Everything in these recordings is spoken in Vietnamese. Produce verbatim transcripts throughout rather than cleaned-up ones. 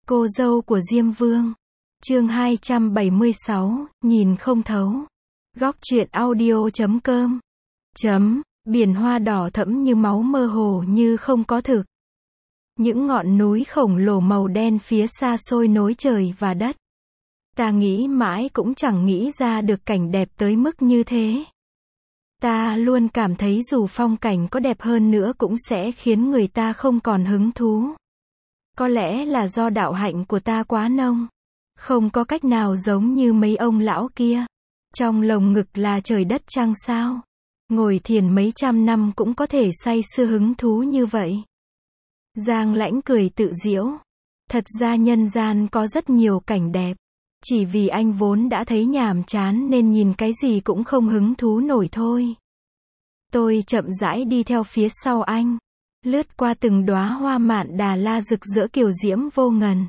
Cô dâu của Diêm Vương. Chương hai trăm bảy mươi sáu, nhìn không thấu. Góc truyện audio chấm com. Chấm, biển hoa đỏ thẫm như máu mơ hồ như không có thực. Những ngọn núi khổng lồ màu đen phía xa xôi nối trời và đất. Ta nghĩ mãi cũng chẳng nghĩ ra được cảnh đẹp tới mức như thế. Ta luôn cảm thấy dù phong cảnh có đẹp hơn nữa cũng sẽ khiến người ta không còn hứng thú. Có lẽ là do đạo hạnh của ta quá nông. Không có cách nào giống như mấy ông lão kia. Trong lồng ngực là trời đất chăng sao? Ngồi thiền mấy trăm năm cũng có thể say sưa hứng thú như vậy. Giang Lãnh cười tự giễu. Thật ra nhân gian có rất nhiều cảnh đẹp. Chỉ vì anh vốn đã thấy nhàm chán nên nhìn cái gì cũng không hứng thú nổi thôi. Tôi chậm rãi đi theo phía sau anh. Lướt qua từng đóa hoa mạn Đà La rực rỡ kiều diễm vô ngần.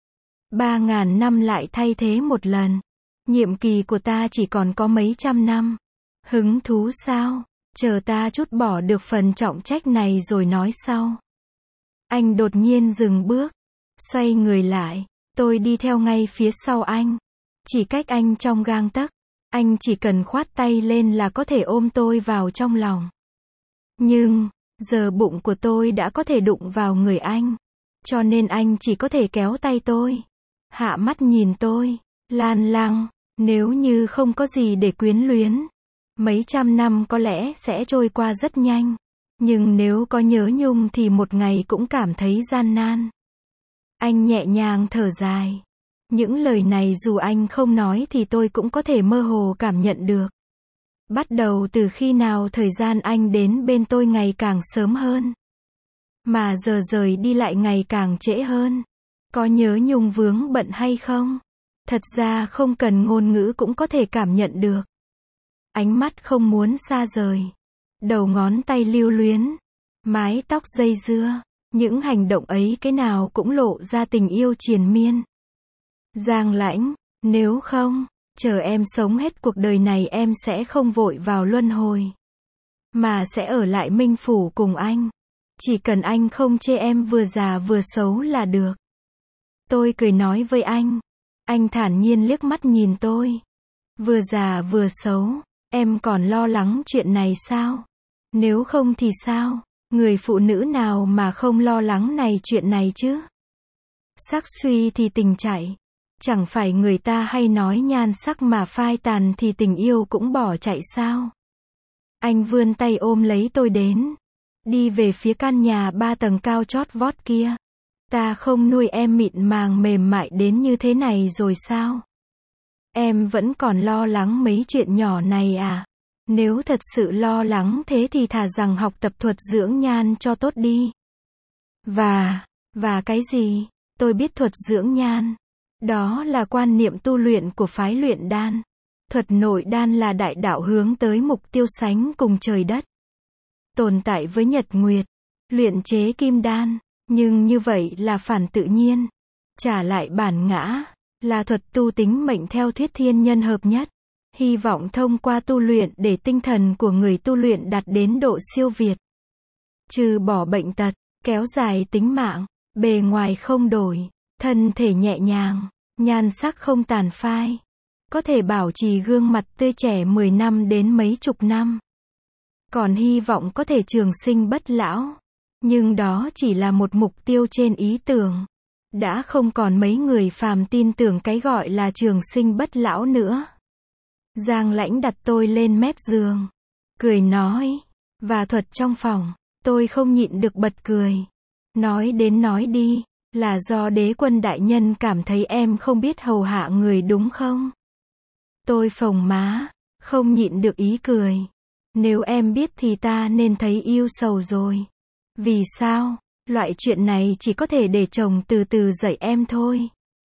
Ba ngàn năm lại thay thế một lần. Nhiệm kỳ của ta chỉ còn có mấy trăm năm. Hứng thú sao? Chờ ta trút bỏ được phần trọng trách này rồi nói sau. Anh đột nhiên dừng bước. Xoay người lại. Tôi đi theo ngay phía sau anh. Chỉ cách anh trong gang tấc. Anh chỉ cần khoát tay lên là có thể ôm tôi vào trong lòng. Nhưng, giờ bụng của tôi đã có thể đụng vào người anh. Cho nên anh chỉ có thể kéo tay tôi. Hạ mắt nhìn tôi. Lan lăng, nếu như không có gì để quyến luyến. Mấy trăm năm có lẽ sẽ trôi qua rất nhanh. Nhưng nếu có nhớ nhung thì một ngày cũng cảm thấy gian nan. Anh nhẹ nhàng thở dài. Những lời này dù anh không nói thì tôi cũng có thể mơ hồ cảm nhận được. Bắt đầu từ khi nào thời gian anh đến bên tôi ngày càng sớm hơn. Mà giờ rời đi lại ngày càng trễ hơn. Có nhớ nhung vướng bận hay không? Thật ra không cần ngôn ngữ cũng có thể cảm nhận được. Ánh mắt không muốn xa rời. Đầu ngón tay lưu luyến. Mái tóc dây dưa. Những hành động ấy cái nào cũng lộ ra tình yêu triền miên. Giang Lãnh, nếu không, chờ em sống hết cuộc đời này em sẽ không vội vào luân hồi. Mà sẽ ở lại Minh Phủ cùng anh. Chỉ cần anh không chê em vừa già vừa xấu là được. Tôi cười nói với anh. Anh thản nhiên liếc mắt nhìn tôi. Vừa già vừa xấu, em còn lo lắng chuyện này sao? Nếu không thì sao? Người phụ nữ nào mà không lo lắng này chuyện này chứ? Sắc suy thì tình chạy. Chẳng phải người ta hay nói nhan sắc mà phai tàn thì tình yêu cũng bỏ chạy sao? Anh vươn tay ôm lấy tôi đến. Đi về phía căn nhà ba tầng cao chót vót kia. Ta không nuôi em mịn màng mềm mại đến như thế này rồi sao? Em vẫn còn lo lắng mấy chuyện nhỏ này à? Nếu thật sự lo lắng thế thì thà rằng học tập thuật dưỡng nhan cho tốt đi. Và, và cái gì? Tôi biết thuật dưỡng nhan. Đó là quan niệm tu luyện của phái luyện đan. Thuật nội đan là đại đạo hướng tới mục tiêu sánh cùng trời đất. Tồn tại với nhật nguyệt. Luyện chế kim đan. Nhưng như vậy là phản tự nhiên. Trả lại bản ngã. Là thuật tu tính mệnh theo thuyết thiên nhân hợp nhất. Hy vọng thông qua tu luyện để tinh thần của người tu luyện đạt đến độ siêu việt. Trừ bỏ bệnh tật, kéo dài tính mạng, bề ngoài không đổi, thân thể nhẹ nhàng, nhan sắc không tàn phai. Có thể bảo trì gương mặt tươi trẻ mười năm đến mấy chục năm. Còn hy vọng có thể trường sinh bất lão. Nhưng đó chỉ là một mục tiêu trên ý tưởng. Đã không còn mấy người phàm tin tưởng cái gọi là trường sinh bất lão nữa. Giang Lãnh đặt tôi lên mép giường. Cười nói. Và thuật trong phòng. Tôi không nhịn được bật cười. Nói đến nói đi. Là do đế quân đại nhân cảm thấy em không biết hầu hạ người đúng không? Tôi phồng má. Không nhịn được ý cười. Nếu em biết thì ta nên thấy yêu sầu rồi. Vì sao? Loại chuyện này chỉ có thể để chồng từ từ dạy em thôi.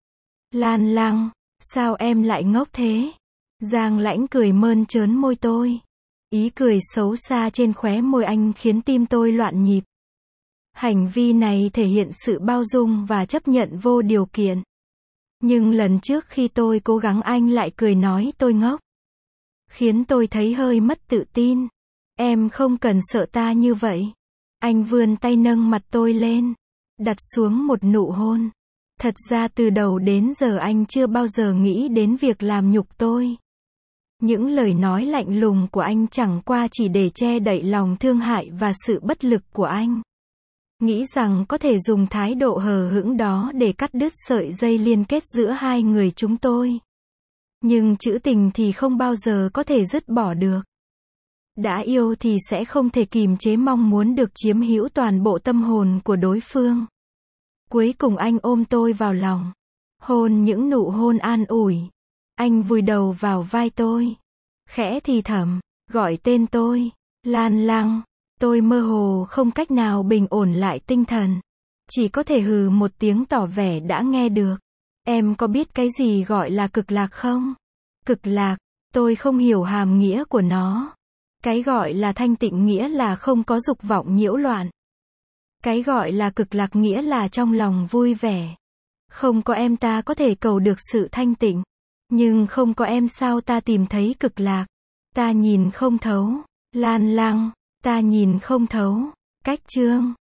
Lan lăng. Sao em lại ngốc thế? Giang Lãnh cười mơn trớn môi tôi. Ý cười xấu xa trên khóe môi anh khiến tim tôi loạn nhịp. Hành vi này thể hiện sự bao dung và chấp nhận vô điều kiện. Nhưng lần trước khi tôi cố gắng anh lại cười nói tôi ngốc. Khiến tôi thấy hơi mất tự tin. Em không cần sợ ta như vậy. Anh vươn tay nâng mặt tôi lên. Đặt xuống một nụ hôn. Thật ra từ đầu đến giờ anh chưa bao giờ nghĩ đến việc làm nhục tôi. Những lời nói lạnh lùng của anh chẳng qua chỉ để che đậy lòng thương hại và sự bất lực của anh. Nghĩ rằng có thể dùng thái độ hờ hững đó để cắt đứt sợi dây liên kết giữa hai người chúng tôi. Nhưng chữ tình thì không bao giờ có thể dứt bỏ được. Đã yêu thì sẽ không thể kìm chế mong muốn được chiếm hữu toàn bộ tâm hồn của đối phương. Cuối cùng anh ôm tôi vào lòng. Hôn những nụ hôn an ủi. Anh vùi đầu vào vai tôi. Khẽ thì thầm, gọi tên tôi. Lan Lăng. Tôi mơ hồ không cách nào bình ổn lại tinh thần. Chỉ có thể hừ một tiếng tỏ vẻ đã nghe được. Em có biết cái gì gọi là cực lạc không? Cực lạc, tôi không hiểu hàm nghĩa của nó. Cái gọi là thanh tịnh nghĩa là không có dục vọng nhiễu loạn. Cái gọi là cực lạc nghĩa là trong lòng vui vẻ. Không có em ta có thể cầu được sự thanh tịnh. Nhưng không có em sao ta tìm thấy cực lạc? Ta nhìn không thấu. Lan Lăng, ta nhìn không thấu. Cách chương